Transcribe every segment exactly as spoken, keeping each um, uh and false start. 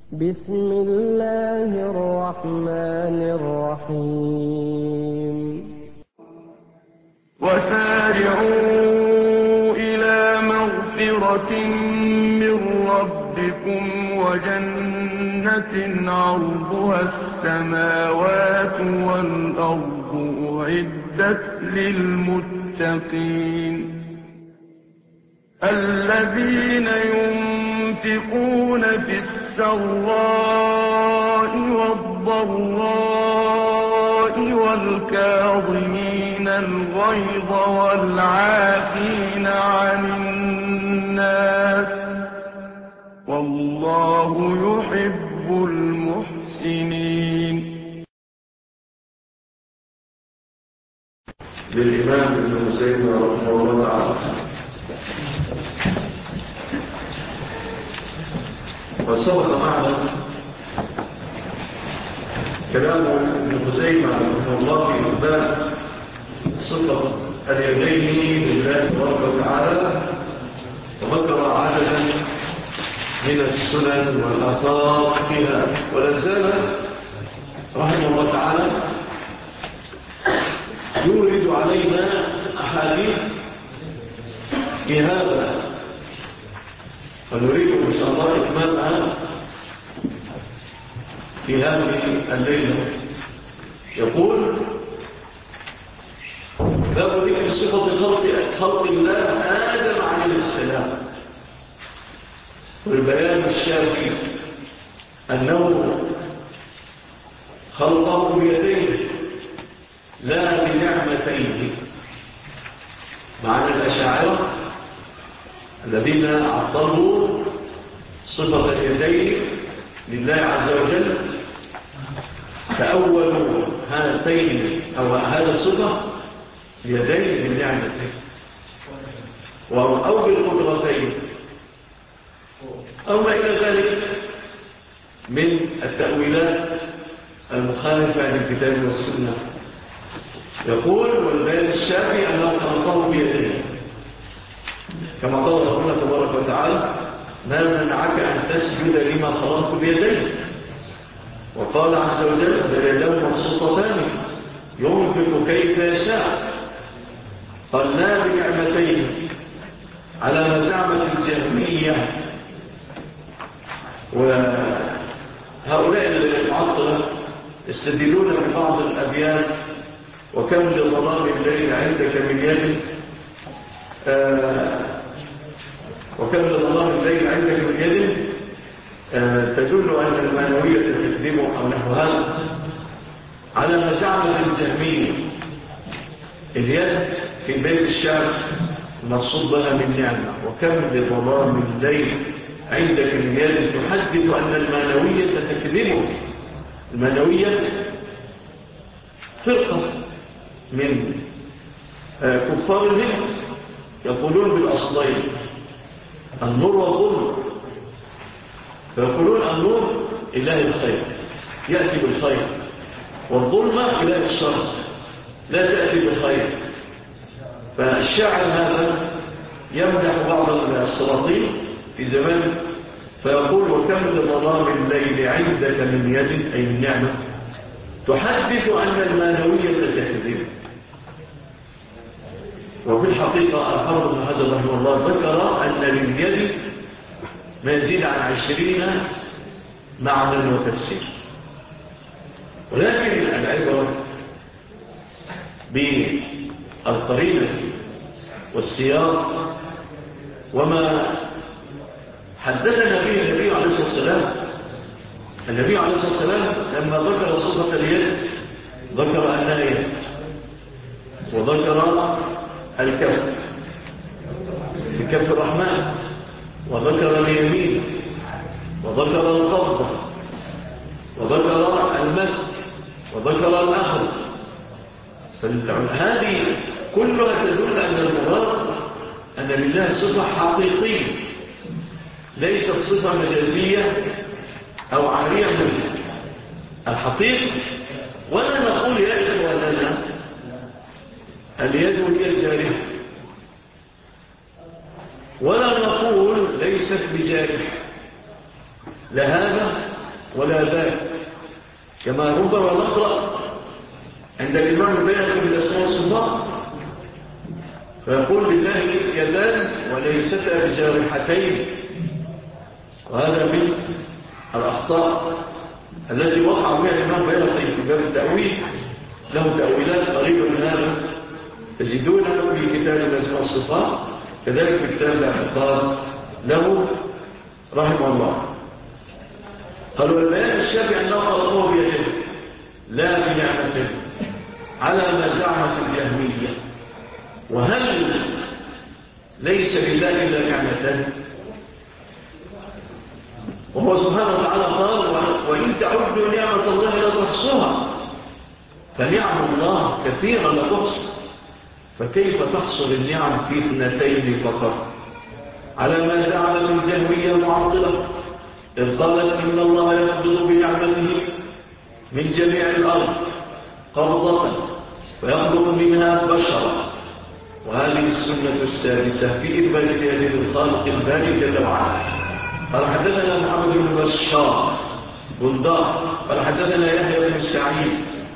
بسم الله الرحمن الرحيم وسارعوا إلى مغفرة من ربكم وجنة عرضها السماوات والأرض أعدت للمتقين الذين ينفقون في السراء والضراء والكاظمين الغيظ والعافين عن الناس والله يحب المحسنين. للإمام ابن حسين رحمه الله تعالى. وسبق معنا كلام ابن خزيمة رحمه الله في إثبات صفة اليدين لله تبارك وتعالى، وذكر عددا من السنن والآثار فيها، ولا زال رحمه الله تعالى يورد علينا أحاديث في هذا، ونريد إن شاء الله إتمامها في هذه الليلة. يقول: باب ذكر صفة خلق خلق الله آدم عليه السلام، والبيان الشافي أنه خلقه بيديه لا بنعمتيه، معنى الأشاعرة الذين عطلوا صفة اليدين لله عز وجل تأولوا هاتين أو هذا الصفة اليدين بالنعمتين أو بالقدرتين أو ما إلى ذلك من التأويلات المخالفة للكتاب والسنة. يقول: والبيان الشافي أنه خلقه بيديه، كما قال ربنا تبارك وتعالى: ما منعك أن تسجد لما خلقت بيديه. وقال عز وجل: بل يداه مبسوطتان ينفق كيف يشاء. قال: لا بنعمتين على ما زعمت الجهمية. وهؤلاء المعطلة يستدلون ببعض الأبيات: وكم لظلام الليل عندك من يد آه وكم لظلام الليل عندك من يد آه تدل أن المعنوية تكذب أو نحو هذا، على ما زعمت الجهمية. اليد في بيت الشعر مقصود بها من نعمة، وكم لظلام الليل عندك من يد تحدث أن المعنوية تكذب. المعنوية فرقة من آه كفار الهند يقولون بالأصلين النور والظلم، فيقولون النور إله الخير يأتي بالخير، والظلمة إله الشر لا تأتي بالخير. فالشاعر هذا يمدح بعض السلاطين في زمان فيقول: وكم لظلام الليل عندك من يد، أي من نعمة تحدث أن المعنوية تكذب. وفي الحقيقة الحافظ بن حجر رحمه الله ذكر أن لليد ما يزيد عن عشرين معنى وتفسير، ولكن العبرة بالقرينة والسياق وما حدثنا به النبي عليه الصلاة والسلام. النبي عليه الصلاة والسلام لما ذكر صفة اليد ذكر أنها يد، وذكر الكف بكف الرحمن، وذكر اليمين، وذكر القبضة، وذكر المسك، وذكر الأخذ. فهذه كلها تدل أن المراد أن لله صفة حقيقية ليست صفة مجازية أو عارية منه الحقيقة. ولا نقول يا إخواننا اليد هي الجارحة، ولا نقول ليست بجارحة، لهذا ولا ذاك، كما ربما نقرأ عند الإمام البيهقي بالأسماء والصفات فيقول لله يدان وليستا بجارحتين، وهذا من الأخطاء التي وقع بها الإمام البيهقي في باب التأويل. له تأويلات قريبة من هذا تجدونها في كتاب الأسماء والصفات، كذلك في كتاب الاعتقاد له رحمه الله. قالوا البيان الشافعي أنه خلقه بيده لا بنعمته على ما زعمت الجهمية. وهل ليس لله إلا نعمتان؟ وهو سبحانه وتعالى قال وإن تعدوا نعمة الله لا تحصوها، فنعم الله كثيرا لا تحصى، فكيف تحصل النعم في اثنتين فقط؟ على ما زعمت الجهمية المعطلة إذ قالت إن الله يقبض بنعمته من جميع الأرض قبضة ويخلق منها بشرا. وهذه السنة السادسة في إثبات هذه الخالق الباري جل وعلا. قال حدثنا محمد بن بشار بندار قال حدثنا يحيى بن سعيد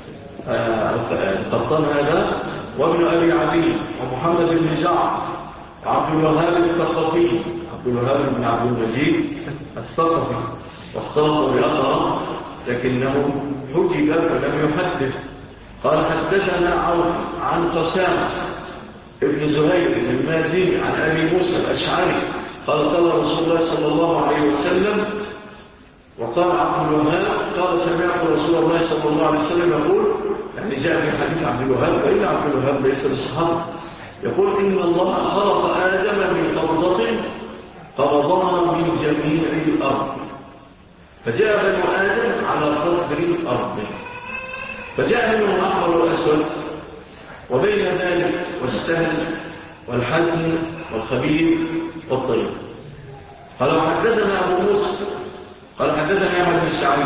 القطان هذا وابن أبي عدي ومحمد بن جعفر وعبد الوهاب الثقفي عبد الوهاب بن عبد المجيد الثقفي، واختلطوا بأثره لكنه حجب فلم يحدث. قال حدثنا عوف عن قسامة ابن زهير بن المازني عن أبي موسى الأشعري قال قال رسول الله صلى الله عليه وسلم. وقال عبد الوهاب قال سمعت رسول الله صلى الله عليه وسلم يقول، يعني جاء في حديث عبد الوهاب وإن عبد الوهاب ليس بالصحابة، يقول إن الله خلق آدم من قبضة قبضها من جميع الأرض، فجاء بنو آدم على قدر الأرض، فجاء منهم الأحمر والأسود، وبين ذلك والسهل والحزن والخبيث والطيب. قال حدثنا أبو موسى قال حدثنا يحيى بن سعيد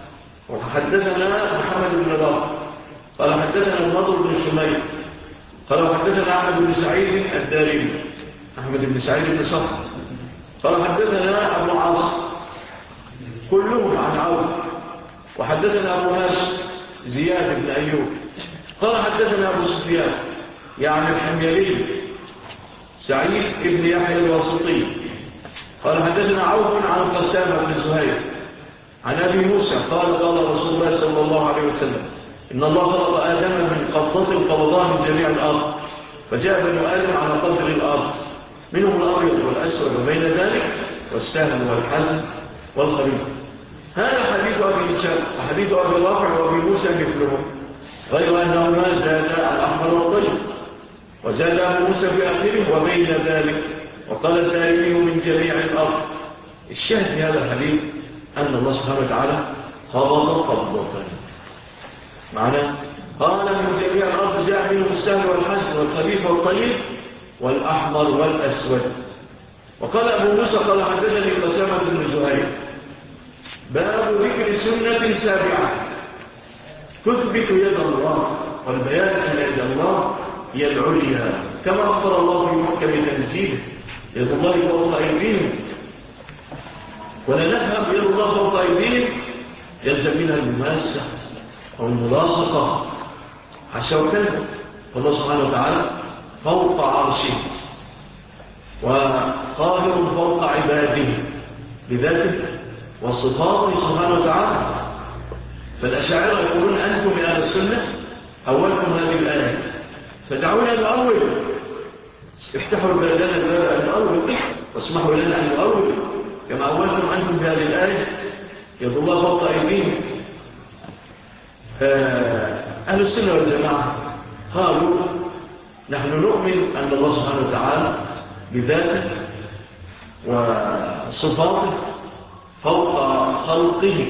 وحدثنا محمد بن رافع قال حدثنا النضر بن شميل قال حدثنا أحمد بن سعيد الدارمي أحمد بن سعيد بن صخر قال حدثنا أبو عاصم كلهم عن عوف. وحدثنا أبو هاشم زياد بن أيوب قال حدثنا أبو سفيان يعني الحميري سعيد بن يحيى الواسطي قال حدثنا عوف عن قسامة بن زهير عن أبي موسى قال قال رسول الله صلى الله عليه وسلم إن الله خلق آدم من قبضة قبضها من جميع الأرض، فجاء بنو آدم على قدر الأرض، منهم الأبيض والأسود وبين ذلك والسهل والحزن والخبيث. هذا حديث أبي هشام وحديث أبي رافع وأبي موسى مثلهم، غير أنه ما زاد الأحمر والطيب، وزاد أبو موسى في آخره وبين ذلك، وقال الدارمي من جميع الأرض. الشاهد في هذا الحديث أن الله سبحانه وتعالى قبض قبضة معنى قال من جميع الأرض جاء منه السهل والحزن والخبيث والطيب والأحمر والأسود. وقال أبو موسى قال حدثني قسامة بن زهير باب ذكر سنة سابعة تثبت يد الله، والبيان أن يد الله هي العليا كما أخبر الله في محكم تنزيله يد الله فوق أيديهم، ولا نفهم يد الله فوق أيديهم يلزم منها المماسة أو الملاصقة حاشا وكذا. فالله سبحانه وتعالى فوق عرشه وقاهر فوق عباده بذاته وصفاته سبحانه وتعالى. فالأشاعرة يقولون أنتم من أهل السنة أولكم هذه الآية، فدعونا نؤول، افتحوا لنا الباب أن نؤول واسمحوا لنا أن نؤول كما أولكم أنتم بهذه الآية يد الله فوق أيديهم. أهل السنة والجماعة قالوا نحن نؤمن أن الله سبحانه وتعالى بذاته وصفاته فوق خلقه،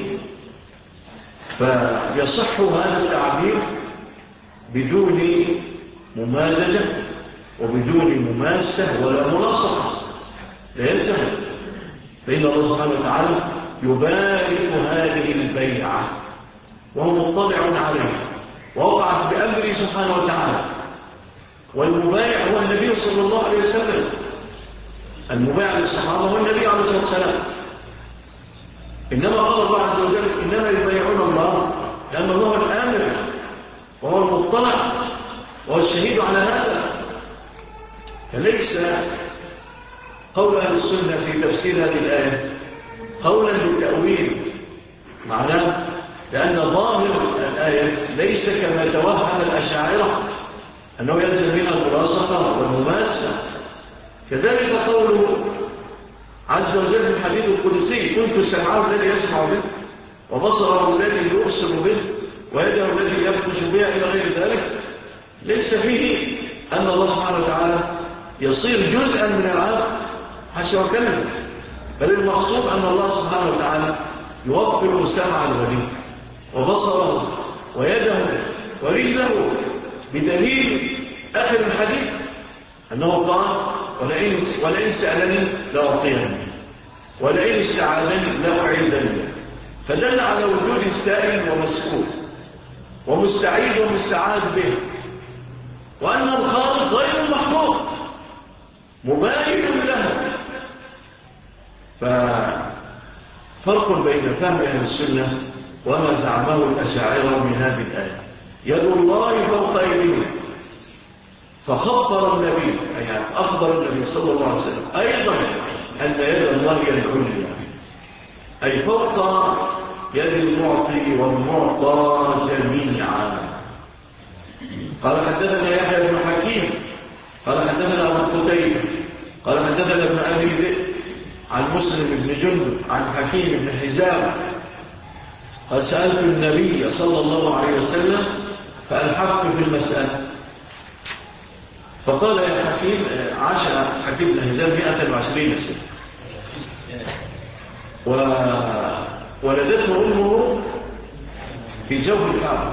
فيصح هذا التعبير بدون ممازجة وبدون مماسة ولا ملاصقة، لا يلزم، فإن الله سبحانه وتعالى يبارك هذه البيعة وهو مطلع عليه ووقعت بأمره سبحانه وتعالى. والمبايع هو النبي صلى الله عليه وسلم، المبايع للصحابة هو النبي عليه الصلاة والسلام. إنما قال الله عز وجل إنما يبايعون الله لأن الله الآمر وهو المطلع وهو الشهيد على هذا. فليس قول أهل السنة في تفسير هذه الآية قولا بالتأويل معناه، لأن ظاهر الآية ليس كما توهم الأشاعرة أنه يلزم منها الملاصقة والمماسة. كذلك قوله عز وجل في الحديث القدسي كنت سمعه الذي يسمع به وبصره الذي يبصر به ويده الذي يبطش بها إلى غير ذلك، ليس فيه أن الله سبحانه وتعالى يصير جزءا من العالم حاشا وكلمة، بل المقصود أن الله سبحانه وتعالى يوفر سمع الولي وبصره ويده ورجله، بدليل آخر الحديث أنه قال ولئن, ولئن سألني لأعطيني ولئن استعاذني لأعيذني، فدل على وجود السائل ومسؤول ومستعيد ومستعاذ به، وأن الخالق غير المخلوق مباين له. ففرق بين فهم أهل السنة وما زعمه الأشاعرة من هذه الآية. يد الله فوق أيديهم، فخبر النبي يعني أخبر النبي صلى الله عليه وسلم أيضا أن يد الله هي العليا، أي فوق يد المعطي والمعطى جميعا. قال حدثنا يحيى بن حكيم قال حدثنا أبو قتيبة قال حدثنا ابن أبي ذئب عن مسلم بن جندب عن حكيم بن حزام قال سألت النبي صلى الله عليه وسلم فألحقت في المسألة، فقال يا حكيم عاش حكيم بن حزام مئة وعشرين سنة وولدته أمه في جوف الكعبة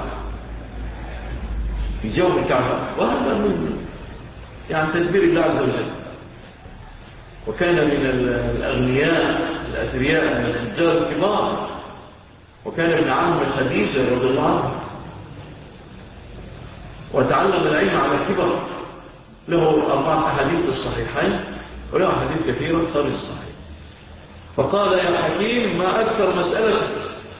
في جوف الكعبة، وهذا من يعني تدبير الله عز وجل. وكان من الأغنياء الأثرياء من التجار الكبار، وكان ابن عم خديجة رضي الله عنه، وتعلم العلم على الكبر. له أربعة أحاديث الصحيحين وله أحاديث كثيرة خارج الصحيح. فقال يا حكيم ما أكثر مسألة،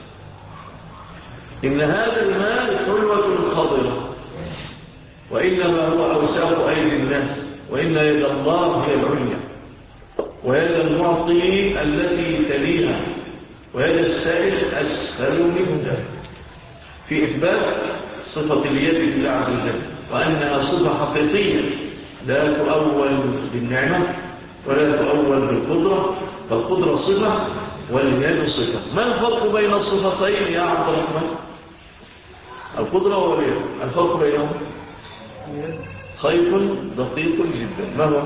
إن هذا المال حلوة خضرة وإنما هو أوساخ أيدي الناس، وإن يد الله هي العليا ويد المعطي التي تليها ويد السائل أسفل منها، في إثبات صفة اليد لله عز وجل، وأنها صفة حقيقية لا تؤول بالنعمة ولا تؤول بالقدرة، فالقدرة صفة واليد صفة. ما الفرق بين الصفتين يا عبد الرحمن؟ القدرة واليد الفرق بينهم خيط دقيق جدا. ما هو؟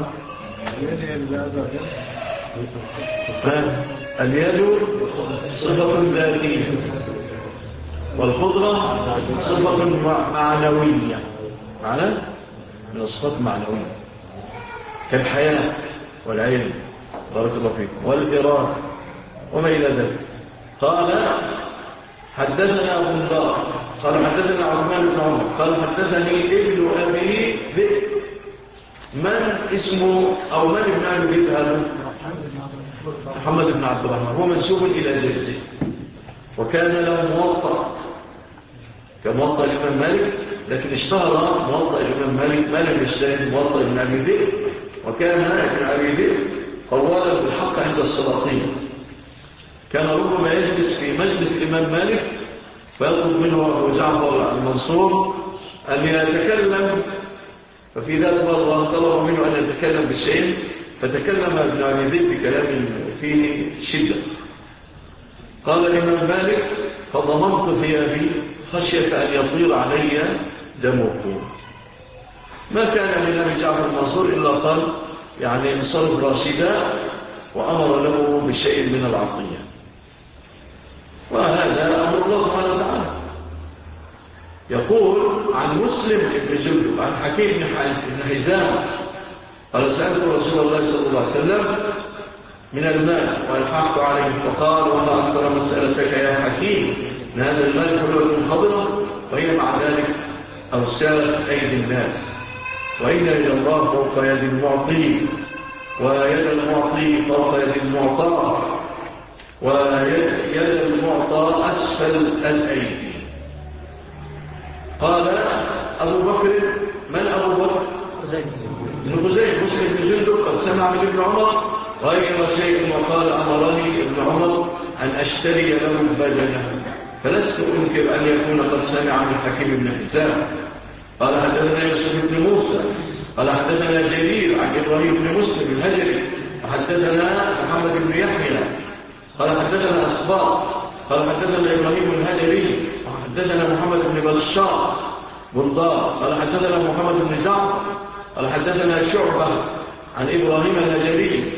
اليد صفة ذاتية والقدرة صفة معنوية، معنى من الصفات معنوية كالحياة والعلم بارك الله فيكم والإرادة وما إلى ذلك. قال حدثنا أبو الدار قال حدثنا عثمان بن عمر قال حدثني ابن أبي ذئب. من اسمه أو من ابن أبي ذئب هذا؟ محمد بن عبد الرحمن، هو منسوب إلى جده، وكان له موطأ كموطأ الإمام مالك، لكن اشتهر موطأ الإمام مالك ما لم يشتهر موطأ ابن أبي ذئب، وكان ابن أبي ذئب قوالا بالحق عند السلاطين. كان ربما يجلس في مجلس الإمام مالك فيطلب منه أبو جعفر المنصور أن يتكلم، ففي ذات مرة طلب منه أن يتكلم بالشيء، فتكلم ابن أبي ذئب بكلام فيه شدة. قال الإمام مالك فضممت ثيابي خشية أن يطير علي دمه. ما كان من أبي جعفر المنصور إلا قال يعني انصرف راشدا، وأمر له بشيء من العطية. وهذا أمر الله سبحانه وتعالى. يقول عن مسلم بن جندب عن حكيم بن حزام قال سألت رسول الله صلى الله عليه وسلم من المال والحقت عليه، فقال وما أكثر مسألتك يا حكيم إن هذا المال حلوة خضرة وهي مع ذلك أوساخ أيدي الناس، وإن يد الله فوق يد المعطي ويد المعطي فوق يد المعطى، ويد المعطى أسفل الأيدي. قال أبو بكر: من أبو بكر؟ ابن خزيمة مسلم بن جندب قد سمع من ابن عمر غير شيء، وقال: أمرني ابن عمر أن أشتري له بدنه، فلست أنكر أن يكون قد سمع من حكيم بن حزام. قال: حدثنا يوسف بن موسى قال: حدثنا جرير عن إبراهيم بن مسلم الهجري وحدثنا محمد بن يحيى قال: حدثنا أسباط قال: حدثنا إبراهيم الهجري وحدثنا محمد بن بشار بندار قال: حدثنا محمد بن جعفر قال: حدثنا شعبة عن إبراهيم الهجري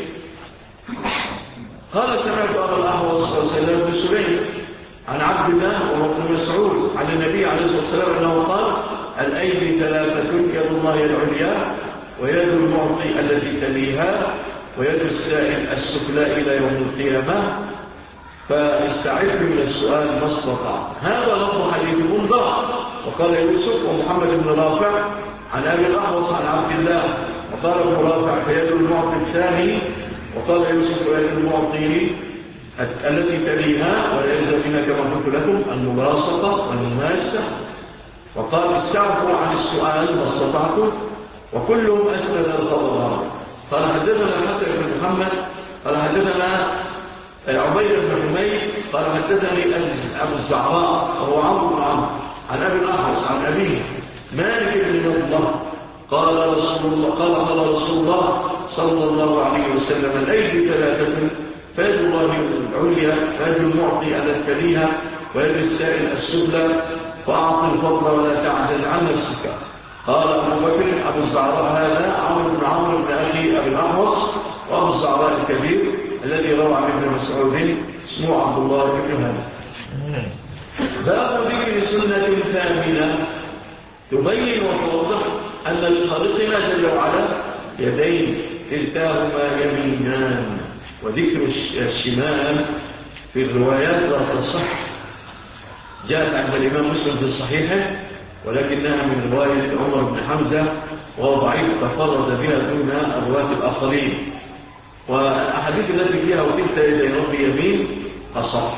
قال: سمعت أبا الأحوص وسلام بن سليم عن عبد الله وابن مسعود عن النبي عليه الصلاة والسلام أنه قال: الأيدي ثلاثة، يد الله العليا، ويد المعطي التي تليها، ويد السائل السفلى إلى يوم القيامة، فاستعد من السؤال ما استطاع. هذا لفظ حديث بندار. وقال يوسف ومحمد بن رافع عن أبي الأحوص عن عبد الله، وقال ابن رافع: فيد المعطي الثاني، وقال يوسف: ويد المعطي التي تليها، ولا يلزم منها كما قلت لكم الملاصقة والمماسة. وقال: استعفوا عن السؤال ما استطعتم، وكلهم أسند الخبر. قال: حدثنا الحسن بن محمد قال: حدثنا عبيد بن حميد قال: حدثني أبو الزعراء وهو عمرو بن عمرو عن أبي الأحوص عن أبيه مالك بن الله قال رسول الله قال قال رسول الله صلى الله عليه وسلم: الأيدي ثلاثة، فيد الله العليا، فيد المعطي التي تليها، ويد السائل السفلى، فأعط الفضل ولا تعجل عن نفسك. قال أبو بكر: أبو الزعراء هذا عمرو بن عمرو بن أخي أبي الأحوص، وأبو الزعراء الكبير الذي روى عن ابن مسعود اسمه عبد الله بن هانئ. باب ذكر سنة ثامنة تبين وتوضح أن لخالقنا جل وعلا يدين كلتاهما يمينان، وذكر الشمال في الروايات لا تصح. جاءت عند الإمام مسلم في الصحيحة، ولكنها من رواية عمر بن حمزة، وهو ضعيف تفرد بها دون الروايات الآخرين. والأحاديث التي فيها وتلك يدي رب يمين أصح.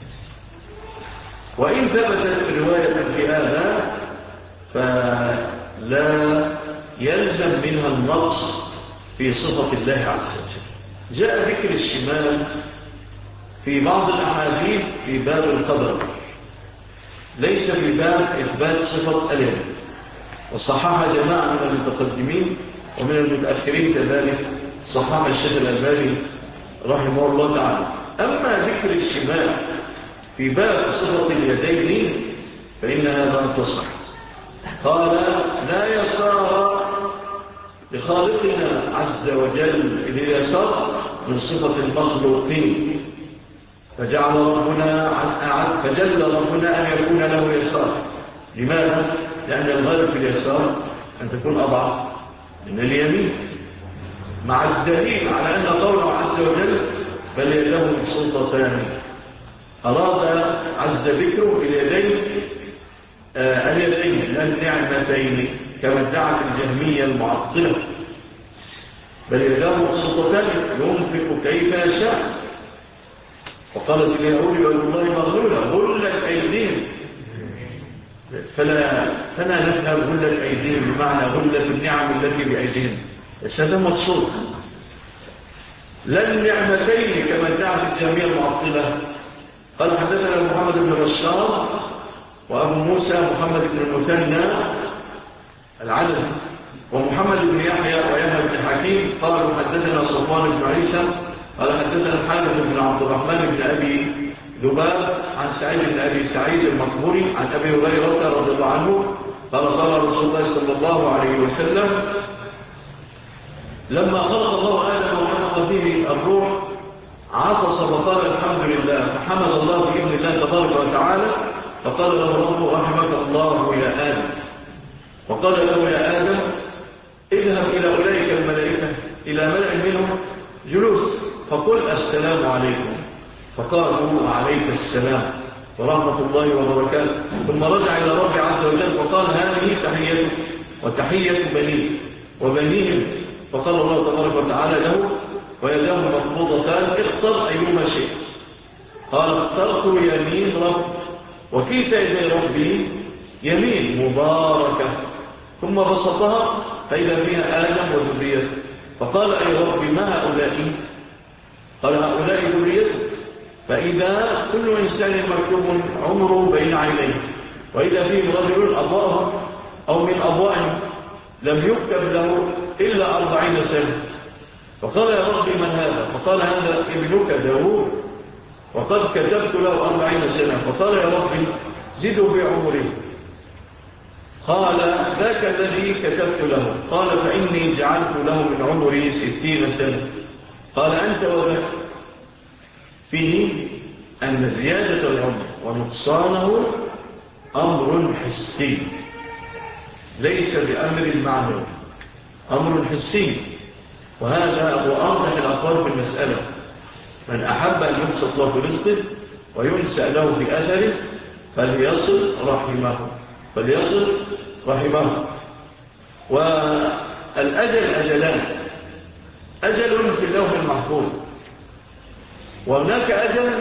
وإن ثبتت رواية في هذا فلا يلزم منها النقص في صفة الله عز وجل. جاء ذكر الشمال في بعض الأحاديث في باب القدر، ليس في باب إثبات صفة اليد، وصححها جماعة من المتقدمين ومن المتأخرين كذلك، صححها الشيخ الألباني رحمه الله تعالى. أما ذكر الشمال في باب صفة اليدين فإنها لا تصح. قال: لا يسار لخالقنا عز وجل اليسار من صفة المخلوقين، فجعل ربنا فجل ربنا أن يكون له يسار. لماذا؟ لأن الغالب في اليسار أن تكون أضعف من اليمين، مع الدليل على أن قوله عز وجل: بل يده سلطتان. أراد عز ذكره اليدين آه اليدين النعمتين كما ادعت الجهمية المعطلة. بل يده سلطتان ينفق كيف يشاء. وقالت اليهود يد الله مغلولة غلت أيديهم، فلا فلا نفهم غلت أيديهم بمعنى غلت النعم التي بأيديهم، بس هذا مقصود. لا النعمتين كما ادعت الجهمية المعطلة. قال: حدثنا محمد بن بشار وأبو موسى محمد بن المثنى العدد ومحمد بن يحيى ويحيى بن حكيم قالوا: حدثنا صفوان بن عيسى قال: حدثنا الحارث بن عبد الرحمن بن أبي ذباب عن سعيد بن أبي سعيد المقبوري عن أبي هريرة رضي الله عنه قال: قال رسول الله صلى الله عليه وسلم: لما خلق الله آدم ونفخ فيه الروح عطس فقال: الحمد لله، فحمد الله بإذن الله تبارك وتعالى، فقال له ربه: رحمك الله يا آدم. وقال له: يا آدم اذهب إلى أولئك الملائكة إلى ملأ منهم جلوس فقل السلام عليكم. فقالوا: وعليك السلام ورحمة الله وبركاته. ثم رجع إلى رب عز وجل وقال: هذه تحيتك وتحية بني وبنيهم. فقال الله تبارك وتعالى له: ويداه مقبوضتان اختر أيهما شئت. قال اخترت يمين رب، وكلتا يدي ربي يمين مباركة. ثم بسطها فإذا فيها آدم وذريته، فقال أي رب ما هؤلاء؟ قال هؤلاء ذريته. فإذا كل إنسان مكتوب عمره بين عينيه، وإذا فيه رجل أضواءه أو من أضوائه لم يكتب له إلا أربعين سنة. فقال يا رب من هذا؟ فقال هذا ابنك داود، وقد كتبت له أربعين سنة. فقال يا رب زدوا بعمره. قال ذاك الذي كتبت له. قال فإني جعلت له من عمري ستين سنة. قال أنت وذاك. فيه أن زيادة العمر ونقصانه أمر حسي ليس بأمر معنوي، أمر حسي. وهذا هو أرجح الأقوال في المسألة. من أحب أن يبسط له في رزقه وينسأ له في أثره فليصل رحمه فليصل رحمه والأجل أجلان، أجل في اللوح المحفوظ، وهناك أجل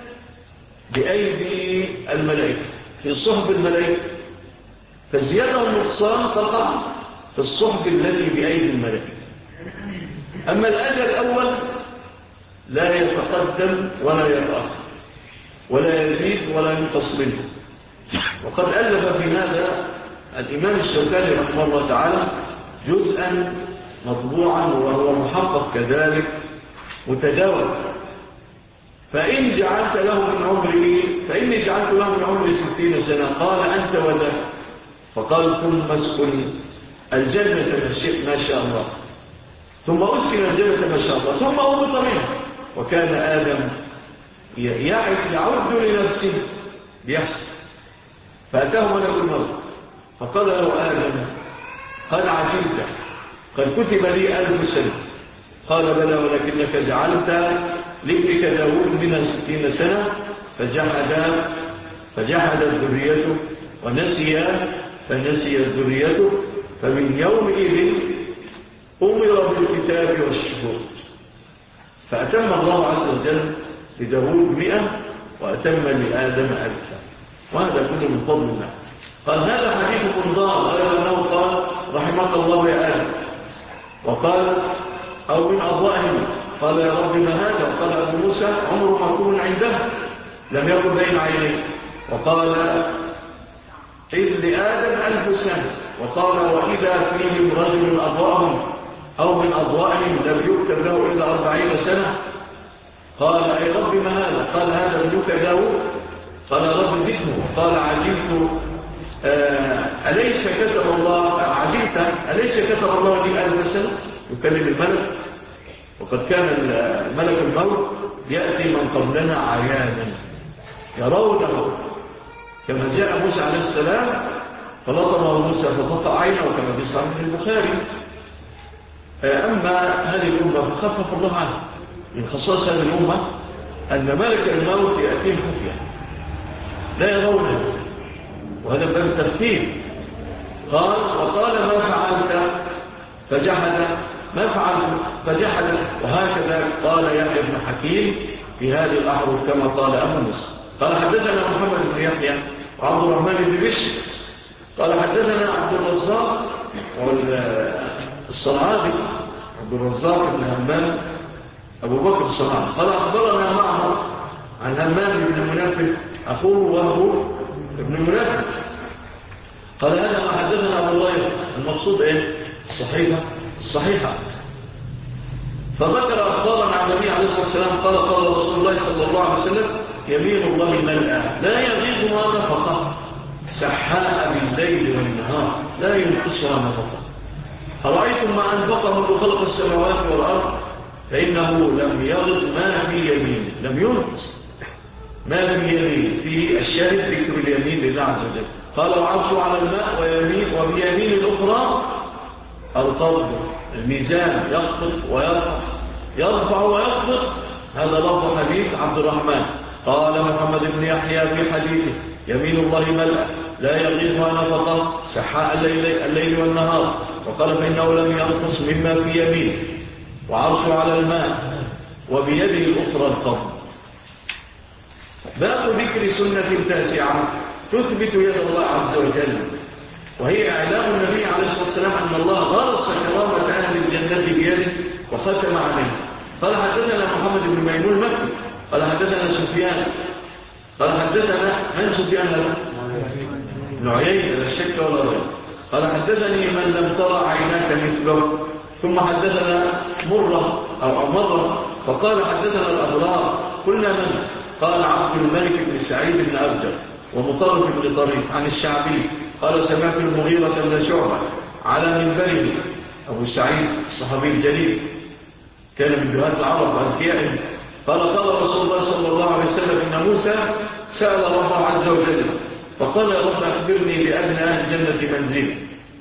بأيدي الملائكة في صحب الملائكة. فالزيادة والنقصان تقع في الصحب التي بأيدي الملائكة. أما الأجل الأول لا يتقدم ولا يتأخر ولا يزيد ولا ينقص منه. وقد ألف في هذا الإمام الشوكاني رحمه الله تعالى جزءا مطبوعا وهو محقق كذلك متداول. فإن جعلت له من عمره فإني جعلت له من عمره ستين سنة. قال أنت وذاك. فقال ثم اسكن الجنة ما شاء الله، ثم أسكن الجنة ما شاء الله، ثم أربط منه. وكان آدم يعود لنفسه بيحسن. فأتاه ملك الموت فقال له آدم قد عجلت، قد كتب لي ألف سنة. قال بلى ولكنك جعلت لابنك داود منها ستين سنة. فجحد فجحدت ذريته ونسي فنسيت ذريته. فمن يومئذ أمر بالكتاب والشهود. فأتم الله عز وجل لداود مئة وأتم لآدم ألفا، وهذا كله من فضل الله. قال هذا حديث بنضار غير أنه قال رحمك الله يا آدم، وقال أو من أضوائهم. قال يا رب ما هذا؟ قال أبو موسى عمر مكون عنده لم يكن بين عينيه. وقال إذ لآدم ألف سنة. وقال وإذا فيهم رجل أضواءهم أو من أضوائهم لم يكتب له إلا أربعين سنة. قال أي رب ما هذا؟ قال هذا ابنك داود. قال رب زدنه. قال عجبت آه أليس كتب الله عجبت أليس كتب الله لي ألف سنة؟ يكلم الملك. وقد كان الملك الموت يأتي من قبلنا عيانا يرونه، كما جاء موسى عليه السلام فلطمه موسى فقطع عينه كما في صحيح البخاري. أما هذه الأمة فخفف الله عنها. من خصائص هذه الأمة أن ملك الموت يأتيه خفيا لا يرونه، وهذا باب الترتيب. قال وقال ما فعلت؟ فجحد. ما فعلت؟ فجحد. وهكذا قال يحيى بن حكيم في هذه الأحرف كما قال أبو مصر. قال حدثنا محمد بن يحيى وعبد الرحمن بن بشر قال حدثنا عبد الرزاق والصنعاني عبد الرزاق بن همام أبو بكر الصنعاني قال أخبرنا معمر عن همام بن منافق أخوه وهو ابن منافق. قال هذا ما حدثنا أبو الله. المقصود إيه؟ الصحيحة الصحيحة. فذكر أخبارا عن النبي عليه الصلاة والسلام قال قال رسول الله صلى الله عليه وسلم يمين الله ملأى لا يغيظ ما نفقه سحاء بالليل والنهار لا ينقصها نفقه. أرأيتم ما أنفقه منذ خلق السماوات والأرض فإنه لم يغض ما في يمين لم ينقص ما في يمين. في الشاهد ذكر اليمين لله عز وجل. قال وعرشه على الماء ويمين وبيمين الأخرى القبض الميزان يخفض ويرفع يرفع ويخفض. هذا لفظ حديث عبد الرحمن. قال محمد بن يحيى في حديثه يمين الله ملأ لا يغيظها نفقه سحاء الليل, الليل والنهار. وقال فإنه لم ينقص مما في يمين وعرشه على الماء وبيده الأخرى القبض. باب ذكر سنة تاسعة تثبت يد الله عز وجل، وهي إعلام النبي عليه الصلاة والسلام أن الله غرس كرامة أهل الجنة بيده وختم عليه. قال حدثنا محمد بن ميمون المكي قال حدثنا سفيان قال حدثنا من سفيان هذا؟ بن عيينة لا شك ولا ريب. قال حدثني من لم ترى عيناك مثله. ثم حدثنا مرة أو مرة فقال حدثنا الأبرار قلنا من؟ قال عبد الملك بن سعيد بن أبجر ومطرف بن طريق عن الشعبي قال سمعت المغيرة بن شعبة على منبره. أبو سعيد الصحابي الجليل كان من جهات العرب وأذكيائهم قال قال رسول الله صلى الله عليه وسلم إن موسى سأل ربه عز وجل فقال يا رب أخبرني بأن أهل الجنة منزل.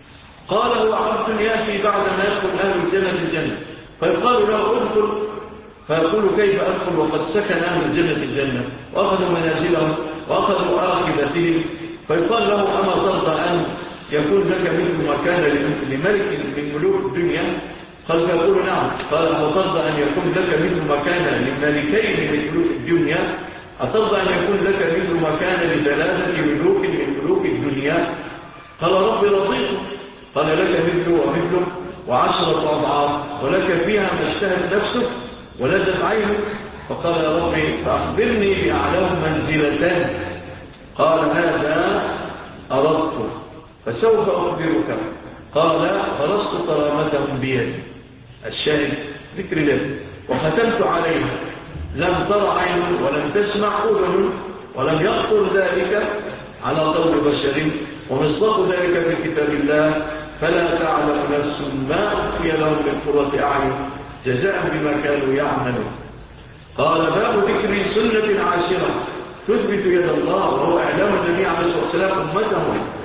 قال هو عبد يأتي بعد ما يدخل أهل الجنة الجنة فيقال له ادخل فيقول كيف أدخل وقد سكن أهل الجنة الجنة وأخذوا منازلهم وأخذوا آخذتهم. فيقال له أما ترضى أن يكون لك مثل ما كان لملك من ملوك الدنيا؟ قال فيقول نعم. قال أترضى أن يكون لك مثل ما كان لملكين من ملوك الدنيا؟ أترضى أن يكون لك مثل ما كان لثلاثة ملوك من ملوك الدنيا؟ قال رب رضيت. قال لك مثله ومثله وعشرة أضعاف ولك فيها ما اشتهت نفسك ولذت عينك. فقال يا ربي فأخبرني بأعلام منزلتان. قال هذا أردت فسوف أخبرك. قال فرست كرامتهم بيدي الشاهد ذكر له وختمت عليها لم تر عين ولم تسمع أذن ولم يخطر ذلك على قلب بشر ومصدق ذلك في كتاب الله فلا تعلم نفس ما أخفي لهم من قرة أعين جزاء بما كانوا يعملون. قال باب ذكر سنة عاشرة تثبت يد الله وهو إعلام النبي عليه الصلاة والسلام أمته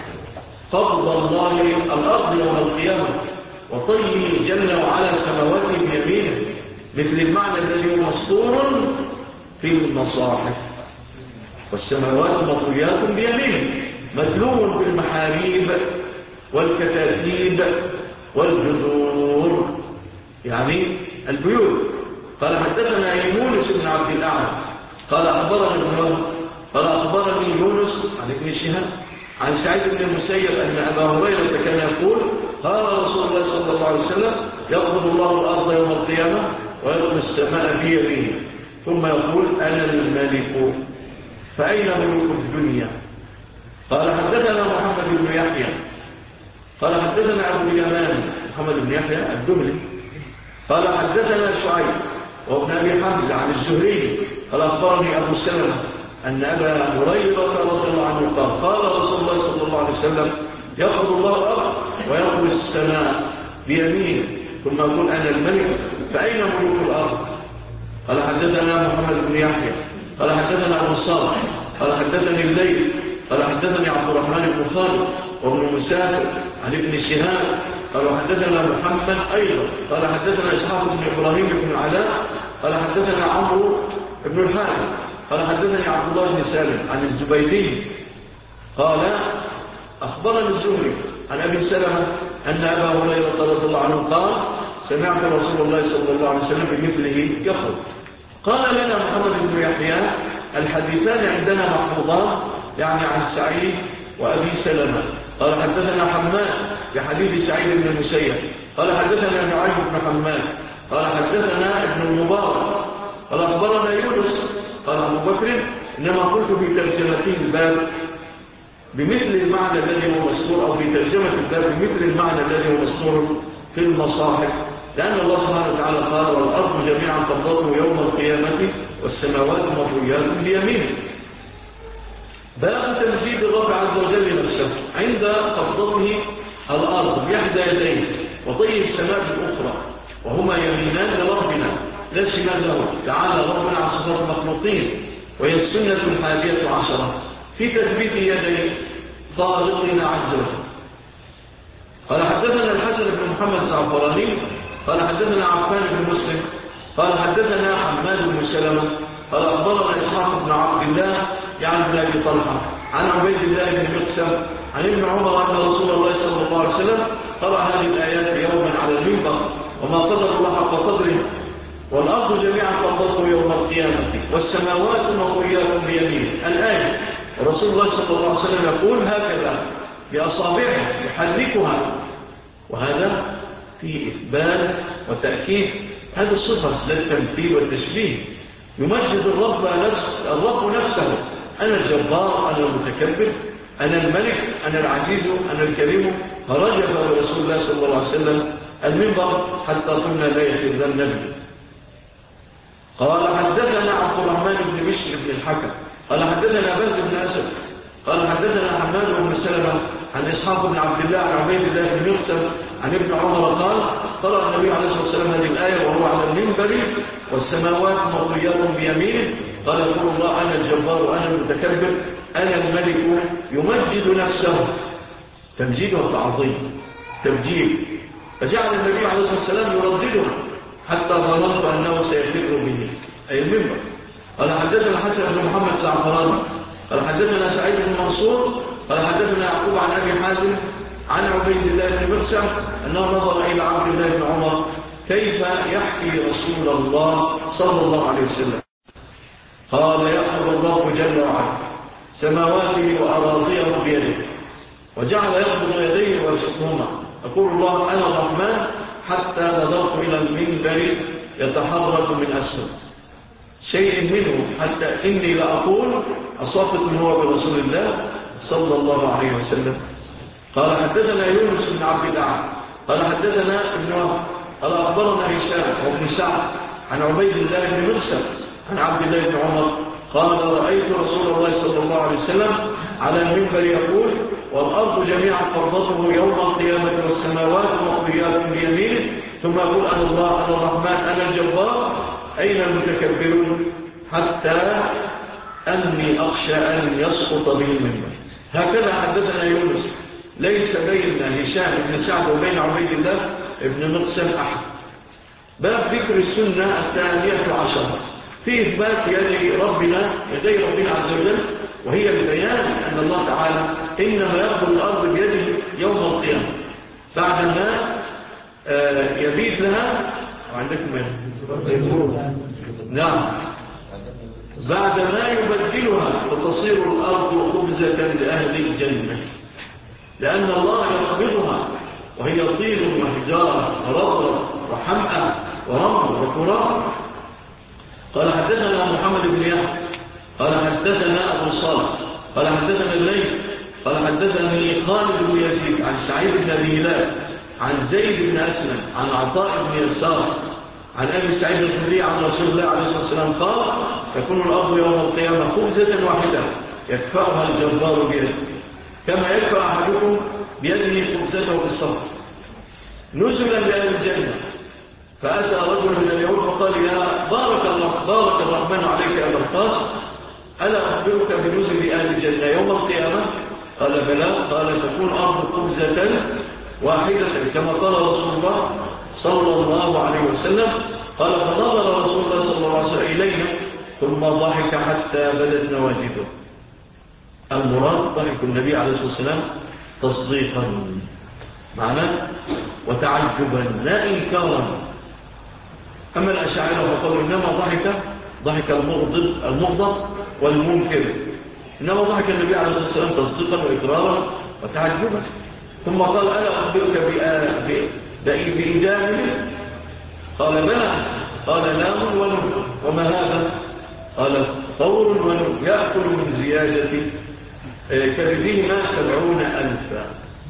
قبض الله الأرض يوم القيامة وطيه جل وعلا سماواته بيمينه مثل المعنى الذي هو مسطور في المصاحف والسماوات مطويات بيمينه مدلوم بالمحاريب والكتاتيب والجذور يعني البيوت. قال حدثنا يونس بن عبد الأعلى قال أخبرني ابن قال أخبرني يونس عن ابن شهاب عن سعيد بن المسيب أن أبا هريرة كان يقول قال رسول الله صلى الله عليه وسلم يقبض الله الأرض يوم القيامة ويطوي السماء بيمينه ثم يقول أنا الملك فأين ملوك الدنيا؟ قال حدثنا محمد بن يحيى قال حدثنا أبو اليمان محمد بن يحيى الدملي قال حدثنا شعيب وابن أبي حمزة عن الزهري قال أخبرني أبو سلمة أن أبا هريرة رضي الله عنه قال قال رسول الله صلى الله عليه وسلم يأخذ الله الأرض ويطوي السماء بيمينه ثم يقول أنا الملك فأين ملوك الأرض؟ قال حدثنا محمد بن يحيى قال حدثنا أبو صالح قال حدثني الليل قال حدثني عبد الرحمن بن خالد وابن مسافر عن ابن شهاب قال حدثنا محمد أيضا قال حدثنا إسحاق بن إبراهيم بن العلاء قال حدثنا عمرو بن الحارث قال حدثني عبد الله بن سالم عن الزبيدي قال أخبرني الزهري عن أبي سلمة أن أبا هريرة رضي الله عنه قال سمعت رسول الله صلى الله عليه وسلم بمثله يخرج. قال لنا محمد بن يحيى الحديثان عندنا محفوظان يعني عن سعيد وأبي سلمة. قال حدثنا حماد بحديث سعيد بن المسيب قال حدثنا نعيم بن حماد قال حدثنا ابن المبارك قال أخبرنا يونس قال أبو بكر إنما قلت في ترجمته الباب بمثل المعنى الذي هو مسطور أو في ترجمة الباب بمثل المعنى الذي هو مسطور في المصاحف لأن الله سبحانه وتعالى قال والأرض جميعا قبضته يوم القيامة والسماوات مطويات بيمينه. باب تمجيد الرب عز وجل نفسه عند قبضته الأرض بإحدى يديه وطي السماء بالأخرى وهما يمينان لربنا لا شمال له تعالى ربنا عن صفات المخلوقين وهي السنة الحادية عشرة في تثبيت يدي خالقنا عز وجل. قال حدثنا الحسن بن محمد الزعفراني قال حدثنا عفان بن مسلم قال حدثنا حماد بن سلمة قال أخبرنا إسحاق بن عبد الله يعني بن أبي طلحة عن عبيد الله بن مقسم عن ابن عمر أن رسول الله صلى الله عليه وسلم قرأ هذه الآيات يوما على المنبر وما قدر الله حق قدره والأرض جميعا قبضته يوم القيامة والسماوات مطويات بيمينه. الآية رسول الله صلى الله عليه وسلم يقول هكذا بأصابعه يحركها، وهذا فيه إثبات وتأكيد هذه الصفة للتمثيل والتشبيه. يمجد الرب نفس الرب نفسه، أنا الجبار، أنا المتكبر، أنا الملك، أنا العزيز، أنا الكريم. فرجف رسول الله صلى الله عليه وسلم المنبر حتى قلنا لا يخذ النبي. قال حدثنا عبد الرحمن بن بشر بن الحكم قال حدثنا باز بن أسد قال حدثنا حماد بن سلمة عن إسحاق بن عبد الله عن عبيد الله بن مقسم عن ابن عمر قال قرأ النبي عليه الصلاة والسلام هذه الآية وهو على المنبر والسماوات مطويات بيمينه. قال يقول الله أنا الجبار، أنا المتكبر، أنا الملك، يمجد نفسه تمجيد وتعظيم تبجيل. فجعل النبي عليه الصلاة والسلام يرددها حتى ظننت أنه سيفر به أي المنبر. قال حدثنا الحسن بن محمد الزعفراني قال حدثنا سعيد بن منصور قال حدثنا يعقوب عن أبي حازم عن عبيد الله بن مقسم أنه نظر إلى عبد الله بن عمر كيف يحكي رسول الله صلى الله عليه وسلم. قال يأخذ الله جل وعلا سماواته وأراضيه بيده وجعل يقبض يديه ويبسطهما. يقول الله أنا الرحمن حتى نظرت إلى المنبر يتحرك من أسفل شيء منه حتى إني لأقول أصافت هو برسول الله صلى الله عليه وسلم. قال حدثنا يونس بن عبد الله قال حدثنا ابن وهب قال أخبرنا هشام وابن سعد عن عبيد الله بن مقسم عن عبد الله بن عمر قال رأيت رسول الله صلى الله عليه وسلم على المنبر يقول والأرض جميعا قبضته يوم القيامة والسماوات مطويات بيمينه ثم يقول أنا الله أنا الرحمن أنا الجبار أين المتكبرون حتى أني أخشى أن يسقط به المنبر. هكذا حدثنا يونس ليس بين هشام بن سعد وبين عبيد الله ابن مقسم أحد. باب ذكر السنة الثانية عشرة في إثبات يدي ربنا يدي ربنا عز وجل، وهي البيان أن الله تعالى إنما يقبل الأرض بيده يوم القيامة بعدما يبيت لها وعندكم نعم بعدما يبدلها وتصير الأرض خبزة لأهل الجنة، لأن الله يقبضها وهي طين وحجارة ورطرة وحمأة ورمل وتراب. قال حدثنا محمد بن يحيى قال حدثنا أبو صالح قال حدثنا الليث قال حدثني خالد بن يزيد عن سعيد بن أبي هلال عن زيد بن أسلم عن عطاء بن يسار عن أبي سعيد الخدري عن رسول الله عليه الصلاة والسلام قال تكون الأرض يوم القيامة خبزة واحدة يدفعها الجبار بيده كما يدفع أحدكم بيده خبزته بالصبر نزلا لأهل الجنة. فأتى رجل من اليهود فقال يا بارك الله بارك الرحمن عليك يا أبا القاسم ألا أخبرك بنزل أهل الجنة يوم القيامة؟ قال بلى. قال تكون أرض خبزة واحدة كما قال رسول الله صلى الله عليه وسلم. قال فنظر رسول الله صلى الله عليه وسلم إلينا ثم ضحك حتى بدت نواجذه. المراد ضحك النبي عليه الصلاة والسلام تصديقا معناه وتعجبا لا إنكارا. أما الأشاعرة فقالوا إنما ضحك ضحك المغضب المغضب والمنكر، إنما ضحك النبي عليه الصلاة والسلام تصديقا وإقرارا وتعجبا. ثم قال ألا أخبرك بإجابة؟ قال بلى. قال لام ونون. وما هذا؟ قال طور ونون يأكل من زيادة كبدهما سبعون ألفا.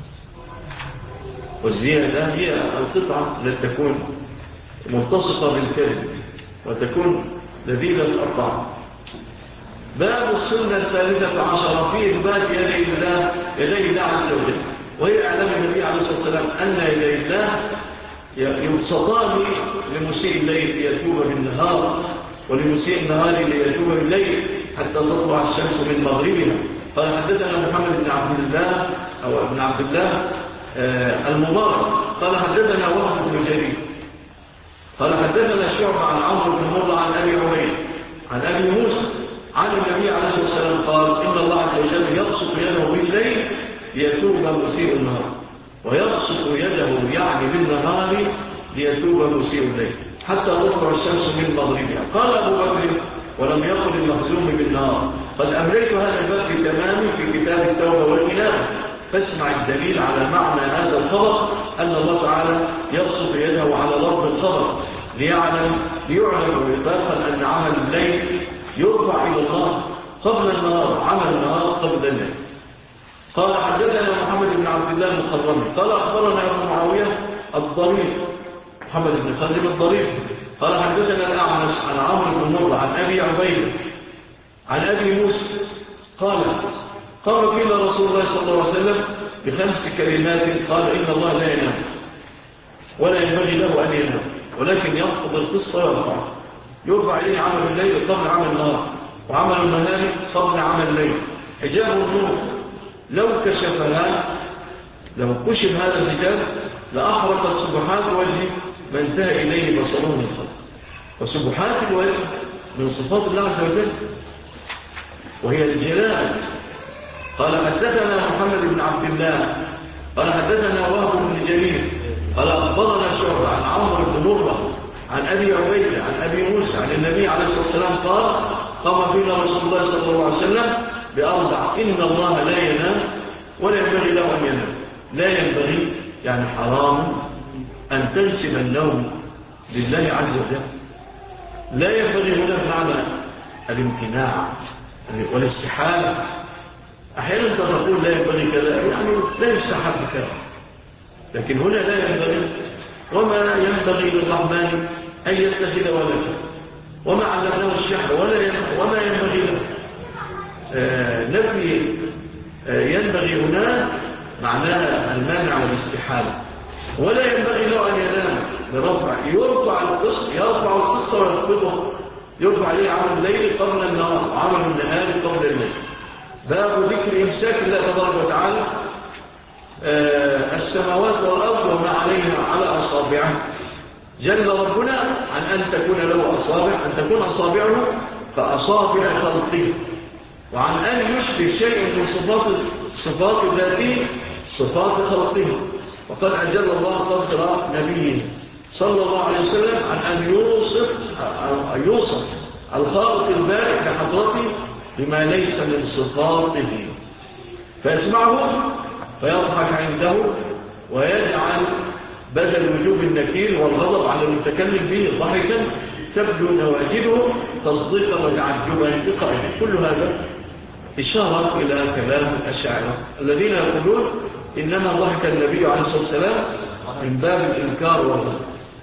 والزيادة هي القطعة التي تكون ملتصقة بالكبد وتكون لذيذة الأطعام. باب السنة الثالثة عشر في إثبات يدي الله يدي الله عز وجل، وهي إعلام النبي عليه الصلاة والسلام أن يدي الله يبسطان لمسيء الليل ليتوب بالنهار ولمسيء النهار ليتوب بالليل حتى تطلع الشمس من مغربها. قال حدثنا محمد بن عبد الله أو ابن عبد الله آه المبارك قال حدثنا وهب بن جرير قال حدثنا شعبة عن عمرو بن مرة عن أبي عبيد عن أبي موسى عن النبي عليه الصلاة والسلام قال إن الله عز وجل يبسط يده بالليل ليتوب مسيء النهار ويبسط يده يعني بالنهار ليتوب مسيء الليل. حتى تطلع الشمس من مغربها. قال أبو بكر ولم يقل المخزوم بالنار قد أمليت هذا الباب تماما في كتاب التوبة والإنابة. فاسمع الدليل على معنى هذا الخبر أن الله تعالى يبسط يده على لفظ الخبر ليعلم ليعلم إطلاقا أن عمل الليل يرفع إلى الله قبل النهار، عمل النهار قبل الليل. قال حدثنا محمد بن عبد الله المخضرمي قال أخبرنا أبو معاوية الضرير محمد بن خازم الضرير قال حدثنا الأعمش عن عمرو بن مرة عن أبي عبيدة عن أبي موسى قال قال قيل رسول الله صلى الله عليه وسلم بخمس كلمات قال إن الله لا ينام ولا ينبغي له أن ينام ولكن ينقض القسط ويرفع يرفع إليه عمل الليل قبل عمل النهار وعمل النهار قبل عمل الليل. حجاب النور لو كشفها لو كشف هذا الحجاب لأحرقت سبحات وجه ما انتهى إليه بصره من الخلق. وسبحات الوجه من صفات الله عز وجل وهي الجلال. قال حدثنا محمد بن عبد الله قال حدثنا وهب بن جرير قال أخبرنا شعبة عن عمرو بن مرة عن أبي عبيدة عن أبي موسى عن النبي عليه الصلاة والسلام قال قام فينا رسول الله صلى الله عليه وسلم بأربع إن الله لا ينام ولا ينبغي له أن ينام. لا ينبغي يعني حرام أن تنسب النوم لله عز وجل. لا ينبغي هنا بمعنى الامتناع والاستحالة. أحيانا تقول لا ينبغي كذا يعني لا يستحب كذا لكن هنا لا ينبغي. وما ينبغي للرحمن أن يتخذ ولدا وما علمناه الشحر وما ينبغي له. آه نفي آه ينبغي هنا معناها المانع والاستحالة. ولا ينبغي له أن ينام برفع يرفع القسط يرفع القسط ويخفضه يرفع عليه عمل الليل قبل النهار وعمل النهار قبل الليل. باب ذكر إمساك الله تبارك وتعالى آه السماوات والأرض وما عليها على أصابعه. جل ربنا عن أن تكون له أصابع أن تكون أصابعه كأصابع خلقه وعن أن يشبه شيء من صفات صفات ذاته صفات خلقه. وقد أجل الله قدر نبيه صلى الله عليه وسلم عن أن يوصف يوصف الخالق البارئ لحضرته بما ليس من صفاته فيسمعه فيضحك عنده ويجعل بدل وجوب النكير والغضب على المتكلم به ضحكا تبدو نواجده تصديقا وتعجبا بقائله. كل هذا إشارة إلى كلام الأشاعرة الذين يقولون إنما ضحك النبي عليه الصلاة والسلام من باب الإنكار والغضب.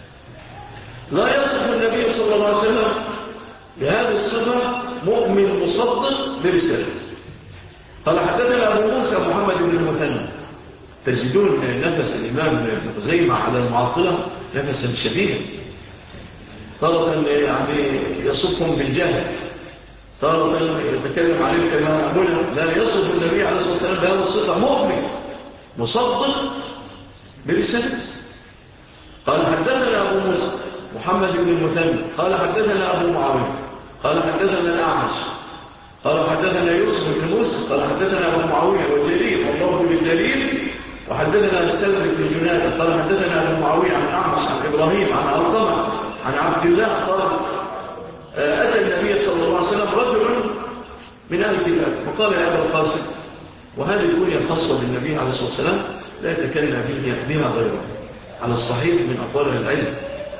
لا يصف النبي صلى الله عليه وسلم بهذه الصفة مؤمن مصدق برسالته. قال حدثنا أبو موسى محمد بن المثنى. تجدون نفس الإمام ابن خزيمة على المعطلة نفسا شديدا طارة يعني يصفهم بالجهل طارة يتكلم عليه كما هنا. لا يصف النبي عليه الصلاة والسلام بهذا الصفة مؤمن مصدق برسالته. قال حدثنا أبو موسى محمد بن المثنى قال حدثنا أبو معاوية قال حدثنا الأعمش قال حدثنا يوسف بن موسى قال حدثنا أبو معاوية وجرير والله بالدليل وحدثنا السلم بن جنادة قال حدثنا أبو معاوية عن أعمش عن إبراهيم عن أرقمة عن عبد الله قال أتى النبي صلى الله عليه وسلم رجل من أهل الكتاب وقال يا أبا القاسم وهذه الكنية خاصة بالنبي عليه الصلاة والسلام لا يتكلم بها غيره على الصحيح من أقوال العلم.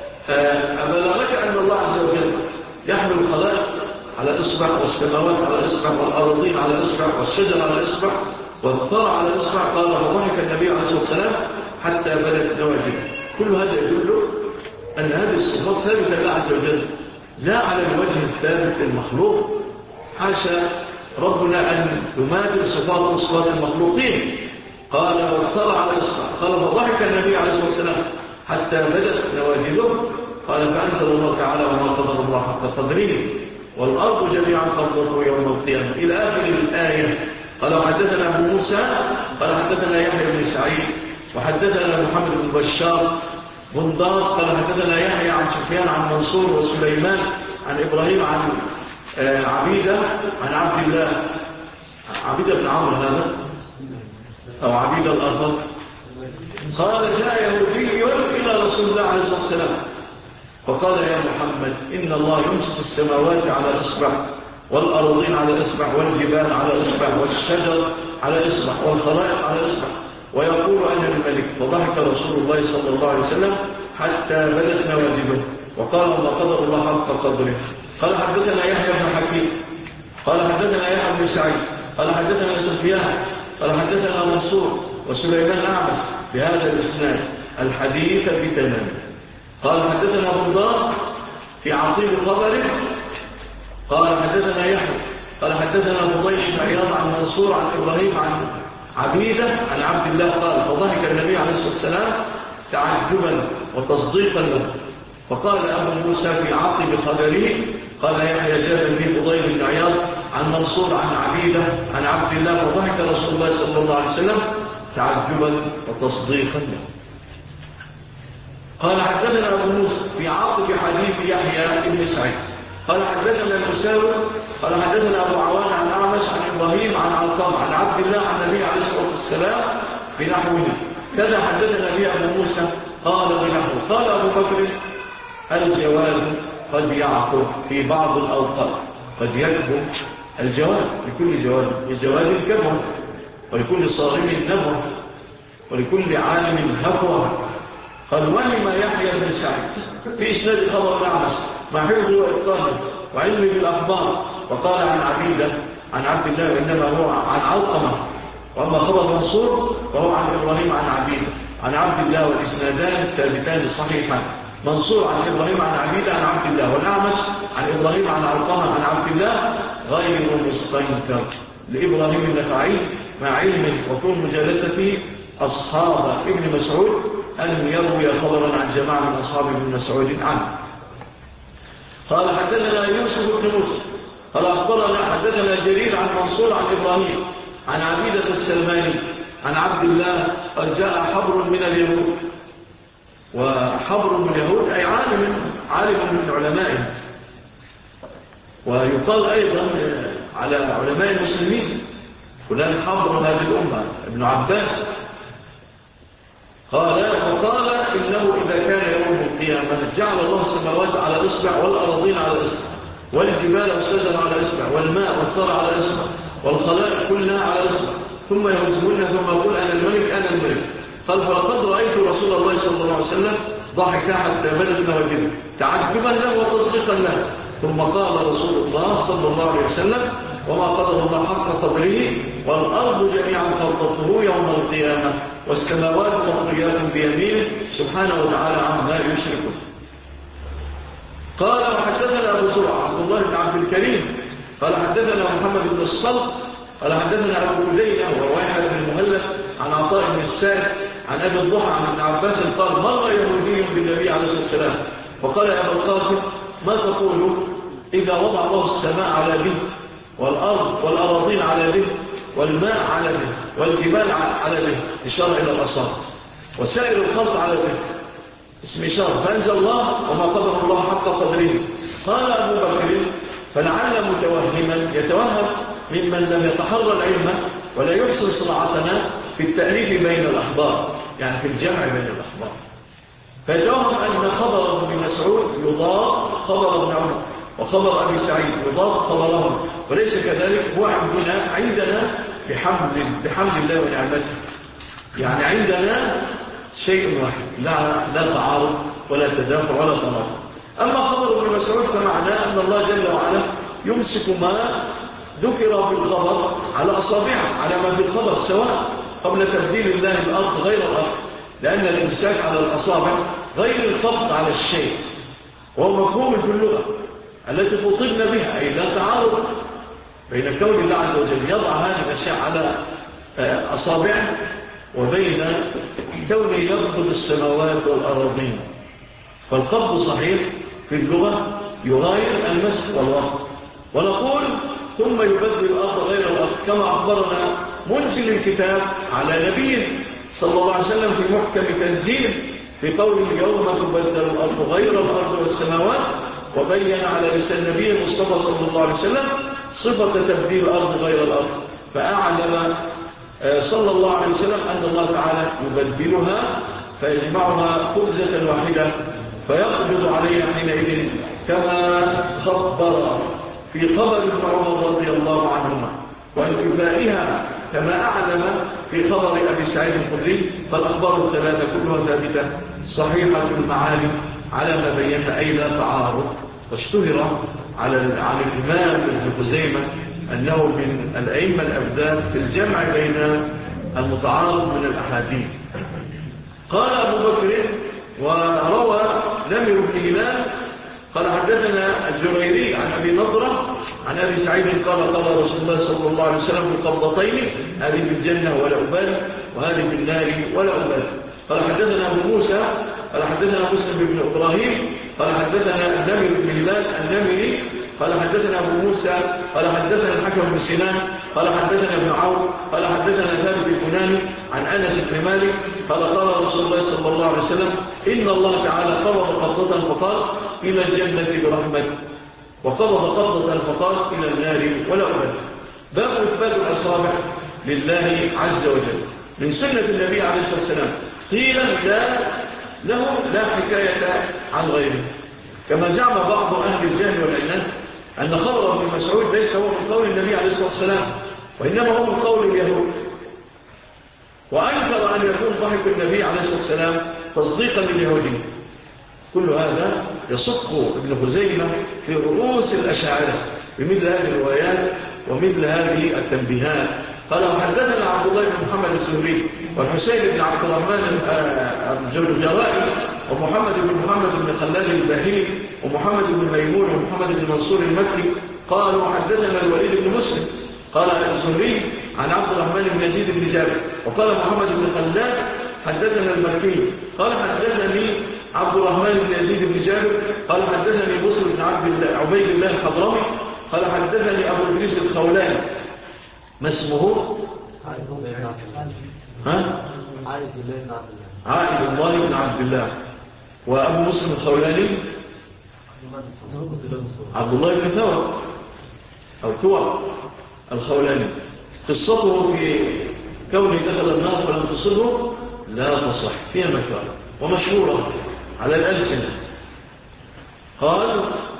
أبلغك أن الله عز وجل يحمل الخلائق على إصبع والسماوات على إصبع والأرضين على إصبع والشجر على إصبع والثرى على إصبع. قال وضحك النبي عليه الصلاة والسلام حتى بدت نواجهه. كل هذا يدل أن هذه الصفات ثابتة لله عز وجل لا على الوجه الثابت المخلوق. حاشا ربنا أن يماثل صفات صفات المخلوقين. قال والثرى على إصبع. قال وضحك النبي عليه الصلاة والسلام حتى بدت نواجهه. قال فأنزل الله تعالى وما قدر الله حق قدره والأرض جميعا قبضته يوم القيامة إلى آخر الآية. قال حدثنا أبو موسى قال حدثنا يحيى بن سعيد وحدثنا محمد بن بشار بندار قال حدثنا يحيى عن سفيان عن منصور وسليمان عن إبراهيم عن عبيدة عن عبد الله عبيدة بن عمرو هذا أو عبيدة الأرض قال جاء يهودي إلى رسول الله عليه الصلاة والسلام فقال يا محمد إن الله يمسك السماوات على إصبع والأرضين على إصبع والجبال على إصبع والشجر على إصبع والخلائق على إصبع ويقول أنا الملك. فضحك رسول الله صلى الله عليه وسلم حتى بدت نواجذه وقال ما قدر الله حق قدره. قال حدثنا يحيى بن حكيم قال حدثنا يحيى بن سعيد قال حدثنا سفيان قال حدثنا منصور وسليمان الأعمش بهذا الإسناد الحديث بتمام. قال حدثنا بندار في عطيب خبره قال حدثنا يحيى قال حدثنا فضيل بن عياض عن منصور عن إبراهيم عن عبيدة عن عبد الله قال فضحك النبي عليه الصلاة والسلام تعجبا وتصديقا له. فقال أبو موسى في عطيب خبره قال يحيى جاء في فضيل بن عياض عن منصور عن عبيدة عن عبد الله فضحك رسول الله صلى الله عليه وسلم تعجبا وتصديقا له. قال حدثنا أبو موسى في عاطف حديث يحيى بن سعيد قال حدثنا المساوي قال حدثنا أبو عوان عن أعمش عن إبراهيم عن علقمة عن عبد الله عن النبي عليه الصلاة والسلام بنحوه كذا حدثنا به أبو موسى قال بنحوه. قال أبو بكر الجواز قد يعقب في بعض الأوقات قد يكبر الجواز لكل جواز الجواز الكبر ولكل صارم نبوة ولكل عالم هفوة. قال وهم يحيى بن سعيد في إسناد خبر الأعمش ما حفظه وإبطاله وعلمه بالأخبار وقال عن عبيدة عن عبد الله وإنما هو عن علقمة. وأما خبر منصور وهو عن إبراهيم عن عبيدة عن عبد الله والإسنادان الثابتان صحيحان. منصور عن إبراهيم عن عبيدة عن عبد الله والأعمش عن إبراهيم عن علقمة عن عبد الله غير مستنكر لإبراهيم النخعي مع علمه وطول مجالسته أصحاب ابن مسعود أن يروي خبرا عن جماعة من أصحاب ابن مسعود عنه. قال حدثنا يوسف بن موسى قال أخبرنا حدثنا جرير عن منصور عن إبراهيم عن عبيدة السلماني عن عبد الله قد جاء حبر من اليهود وحبر من اليهود أي عالم عالم من علمائهم ويقال أيضا على علماء المسلمين فلان حبر هذه الأمة ابن عباس. قال وقال إنه إذا كان يوم القيامة جعل الله السماوات على إصبع والأراضين على إصبع والجبال والشجر على إصبع والماء والثرى على إصبع والخلائق كلها على إصبع ثم يهزمون ثم يقول أنا الملك أنا الملك. قال فلقد رأيت رسول الله صلى الله عليه وسلم ضحك حتى بدت نواجذه تعجبا له وتصديقا له. ثم قال رسول الله صلى الله عليه وسلم وما قدر الله حق قدره والأرض جميعا قبضته يوم القيامة والسماوات مطويات بيمينه سبحانه وتعالى عما يشركون. قال وحدثنا أبو زرع عبد الله بن عبد الكريم قال حدثنا محمد بن الصلت قال حدثنا أبو أذينة وواحد بن المهلب عن عطاء بن السائب عن أبي الضحى عن ابن عباس قال مر يهودي بالنبي عليه الصلاة والسلام فقال يا أبا القاسم ما تقول إذا وضع الله السماء على به والأرض والأراضين على به والماء على به والجبال على به إشارة إلى الأصابع وسائر الخلق على به اسم إشارة فأنزل الله وما قدر الله حق قدره. قال أبو بكر فلعل متوهما يتوهم ممن لم يتحرى العلم ولا يحسن صناعتنا في التأليف بين الأخبار يعني في الجمع بين الأخبار فيتوهم أن خبر ابن مسعود يضاف خبر ابن عمر وخبر أبي سعيد يضاف خبرهم وليس كذلك. هو عندنا عندنا بحمد, بحمد الله ونعمته يعني عندنا شيء واحد لا, لا تعارض ولا تدافع ولا تناقض. أما خبر ابن مسعود فمعناه أن الله جل وعلا يمسك ما ذكر في الخبر على أصابعه على ما في الخبر سواء قبل تبديل الله الأرض غير الأرض لأن الإمساك على الأصابع غير القبض على الشيء وهو مفهوم في اللغة التي تطلنا بها أي لا تعارض بين كون الله عز وجل يضع هذه الأشياء على أصابعه وبين كونه يقبض السماوات والأراضين. فالقبض صحيح في اللغة يغاير المسح والوقت ونقول ثم يبدل الأرض غير الأرض كما أخبرنا منزل الكتاب على نبيه صلى الله عليه وسلم في محكم تنزيل في قوله يوم تبدل الأرض غير الأرض والسماوات وبين على لسان النبي المصطفى صلى الله عليه وسلم صفة تبديل الأرض غير الأرض فأعلم صلى الله عليه وسلم أن الله تعالى يبدلها فيجمعها خبزة واحدة فيقبض عليه حينئذ كما خبر في خبر ابن عمر رضي الله عنهما، وانتفائها كما أعلم في خبر أبي سعيد الخدري. فالأخبار الثلاثة كلها ثابتة صحيحة المعاني على ما بينا، أي لا تعارض. واشتهر على عن الإمام ابن خزيمة أنه من الأئمة الأبدان في الجمع بين المتعارض من الأحاديث. قال أبو بكر وروى نمر بن هلال قال حدثنا الجريري عن أبي نضرة عن أبي سعيد قال قال رسول الله صلى الله عليه وسلم في قبضتين، هذه في الجنة ولا أبالي، وهذه في النار ولا أبالي. قال حدثنا أبو موسى قال حدثنا مسلم بن إبراهيم قال حدثنا النمر بن هلال النمري قال حدثنا أبو موسى قال حدثنا الحكم بن سنان قال حدثنا ابن عون قال حدثنا ثابت البناني عن أنس بن مالك قال قال رسول الله صلى الله عليه وسلم إن الله تعالى قبض قبضة فقال إلى الجنة برحمته، وقبض قبضة فقال إلى النار ولا أبدا. باب إثبات الأصابع لله عز وجل من سنة النبي عليه الصلاة والسلام، قيل لا له لا حكاية عن غيره، كما زعم بعض أهل الجهل والعناد أن خبر ابن مسعود ليس هو من قول النبي عليه الصلاة والسلام، وإنما هو من قول اليهود. وأنكر أن يكون ضحك النبي عليه الصلاة والسلام تصديقا لليهودي. كل هذا يصدق ابن خزيمة في رؤوس الأشاعرة بمثل هذه الروايات ومثل هذه التنبيهات. قال وحدثنا عبد الله بن محمد الزهري والحسين بن عبد الرحمن الجرائي ومحمد بن محمد بن خلاد الباهلي ومحمد بن ميمون ومحمد بن منصور المكي قالوا حدثنا الوليد بن مسلم قال الزهري عن عبد الرحمن بن يزيد بن جابر وقال محمد بن خلاد حدثنا المكي قال حدثني عبد الرحمن بن يزيد بن جابر قال حدثني بصر بن عبيد الله الحضرمي قال حدثني أبو إدريس الخولاني. ما اسمه؟ ها؟ عائد الله بن عبد الله. وأبو مسلم الخولاني عبد الله بن ثور أو ثور الخولاني. قصته في كونه دخل النار ولم تصبه لا تصح فيها مكان ومشهورة على الألسنة. قال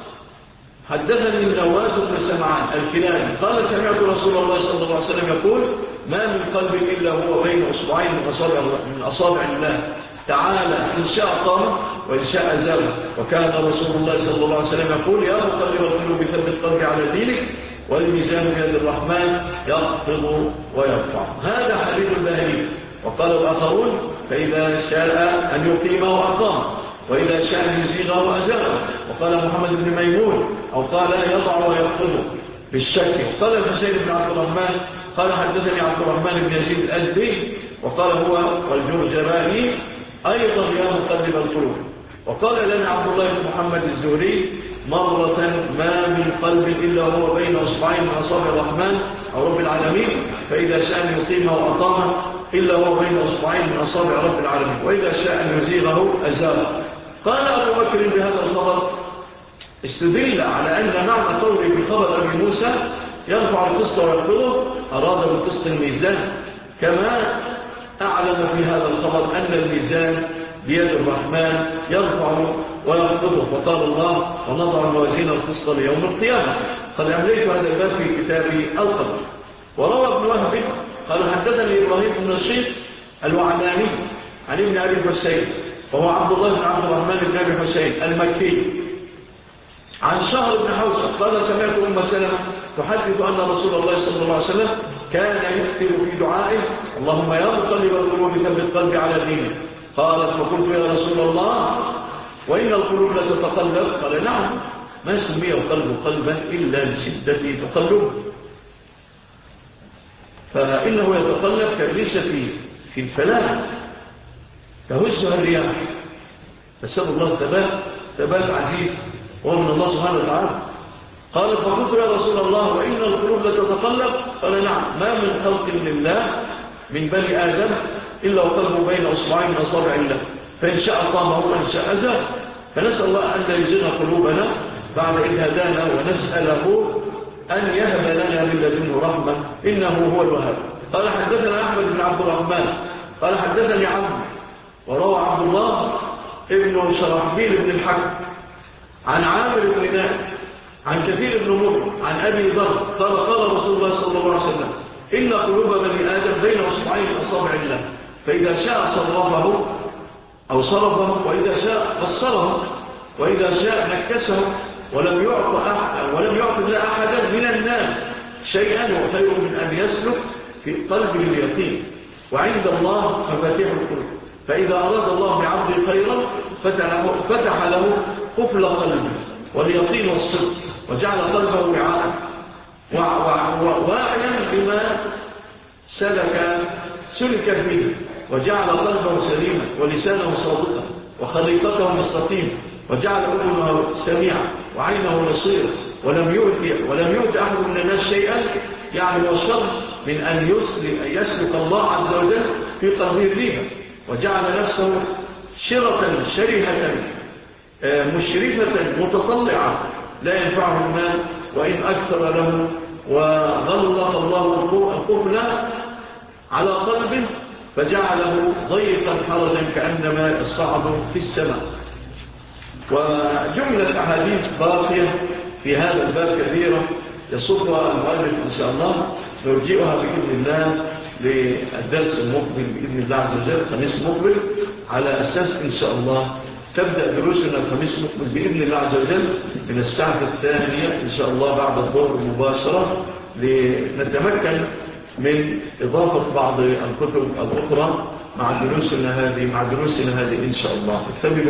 حدثني النواس بن سمعان الكلابي قال سمعت رسول الله صلى الله عليه وسلم يقول ما من قلب إلا هو بين أصبعين من أصابع, من أصابع الله تعالى إن شاء قام وإن شاء زال. وكان رسول الله صلى الله عليه وسلم يقول يا مقلب القلوب ثبت قلبي على دينك والميزان بيد الرحمن يخفض ويرفع. هذا حديث الباهلي. وقال الآخرون فإذا شاء أن يقيمه أقام وإذا شاء أن يزيغه أزاغه. وقال محمد بن ميمون أو قال يضع ويخفض بالشك. وقال الحسين بن عبد الرحمن قال حدثني عبد الرحمن بن يزيد الأزدي وقال هو والجرجراني أيضا يا مقلب القلوب. وقال لنا عبد الله بن محمد الزهري مرة ما من قلب إلا هو بين أصبعين من أصابع الرحمن أو رب العالمين فإذا شاء أن يقيمه وأقامه إلا هو بين أصبعين من أصابع رب العالمين وإذا شاء أن يزيغه أزاغه. قال أبو بكر بهذا الخبر استدل على أن معنى قوله في خبر أبي موسى يرفع القسط ويخفضه أراد بالقسط الميزان، كما أعلم في هذا الخبر أن الميزان بيد الرحمن يرفع ويخفضه. وقال الله ونضع الموازين القسط ليوم القيامة. قد أمليت هذا الباب في كتابي القدر. وروى ابن وهب قال حدثني إبراهيم بن نشيط الوعناني عن ابن أبي حسين وهو عبد الله بن عبد الرحمن بن أبي حسين المكي عن شهر بن حوشب قال سمعت أم سلمة تحدث أن رسول الله صلى الله عليه وسلم كان يكتب في دعائه اللهم يا مقلب القلوب ثبت قلبي على دينك. قالت فقلت يا رسول الله وإن القلوب لا تتقلب؟ قال نعم ما سمي القلب قلبا إلا لشدة تقلب، فإنه يتقلب كالريشة في الفلاح تهزها الرياح. فسأل الله الثبات ثبات عزيز وهو من الله سبحانه وتعالى. قال فقلت يا رسول الله وإن القلوب لا تتقلب؟ قال نعم ما من خلق لله من بني آدم إلا وقلبه بين أصبعين من أصابع الله فإن شاء قامه وإن شاء زاد. فنسأل الله أن لا يزغ قلوبنا بعد إذ هدانا ونسأله أن يهب لنا من لدنه رحمة إنه هو الوهاب. قال حدثنا أحمد بن عبد الرحمن قال حدثني عبد وروى عبد الله ابن شرحبيل بن الحكم عن عامر بن نائب عن كثير بن مر عن أبي ذر قال قال رسول الله صلى الله عليه وسلم إن قلوب بني آدم بين أصبعين من أصابع الله فإذا شاء صرفه أو صرفه وإذا شاء بصره وإذا شاء نكسه ولم يعط أحد ولم يعط الله أحدا من الناس شيئا وخير من أن يسلك في قلبه اليقين وعند الله مفاتيح القلوب فإذا أراد الله بعبده خيرا فتح له قفل قلبه واليقين والصدق وجعل قلبه وعاء واعيا بما سلك سلك فيه وجعل قلبه سليما ولسانه صادقا وخليقته مستقيما وجعل أذنه سميعا وعينه بصيرا ولم يؤت ولم يؤت أحد من الناس شيئا يعني وشر من أن يسلك, يسلك الله عز وجل في قلبه الريبة وجعل نفسه شرة شريحة مشرفة متطلعة لا ينفعه المال وإن أكثر له وغلق الله القفل على قلبه فجعله ضيقا حرجا كأنما الصعد في السماء. وجملة أحاديث باقية في هذا الباب كثيرة يصفها المؤلف إن شاء الله نرجئها بإذن الله للدرس المقبل بإذن الله عز وجل خميس مقبل على أساس إن شاء الله تبدأ دروسنا الخميس مقبل بإذن الله عز وجل من الساعة الثانية إن شاء الله بعد الظهر مباشرة لنتمكن من إضافة بعض الكتب الأخرى مع دروسنا هذه مع دروسنا هذه إن شاء الله.